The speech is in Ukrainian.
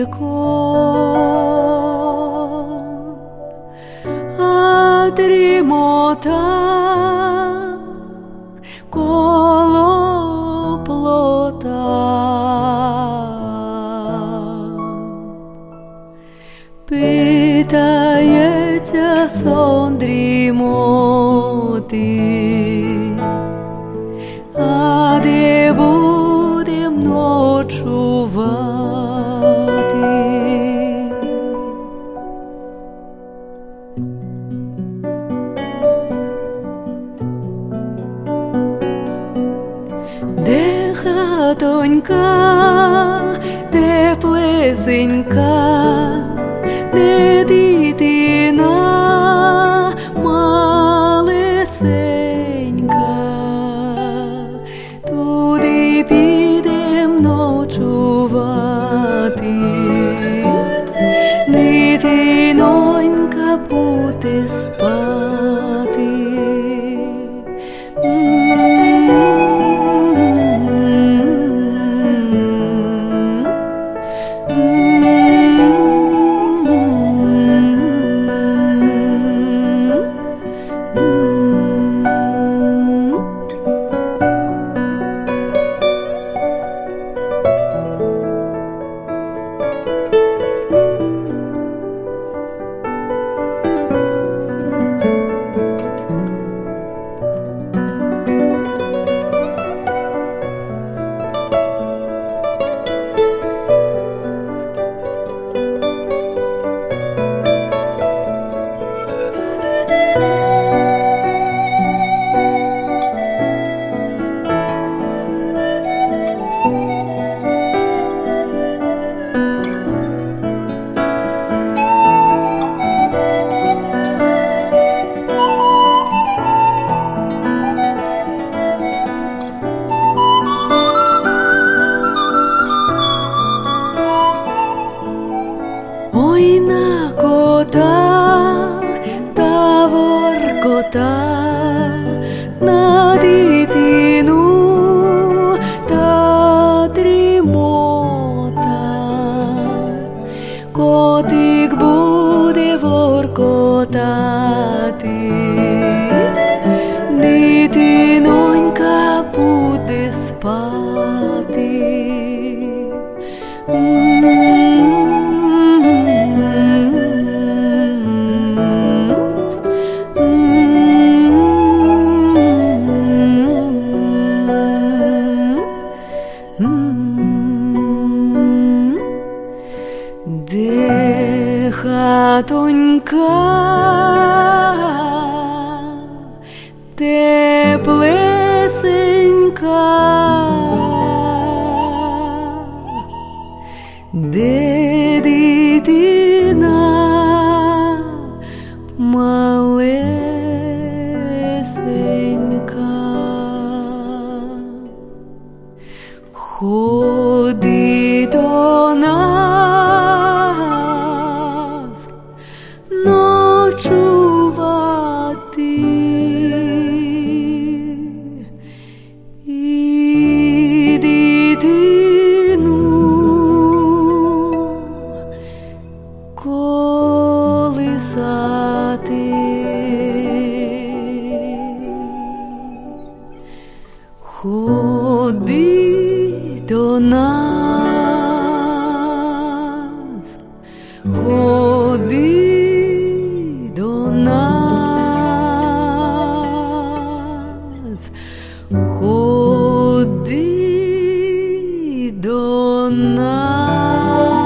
вікон, а дрімота коло плота. Питається сон дрімоти, а де будем ночувати? Де хатонька теплесенька, де дитина малесенька, туди підем ночувати. Дитинонька буде спати. Ой, на кота та воркота, на дитину та дрімота. Котик буде воркотати, дитинонька буде спати. Де хатонька теплесенька, де дитина малесенька. Ходи до нас ночувати, і дитину колисати. Ходи до нас, ходи до нас, ходи до нас.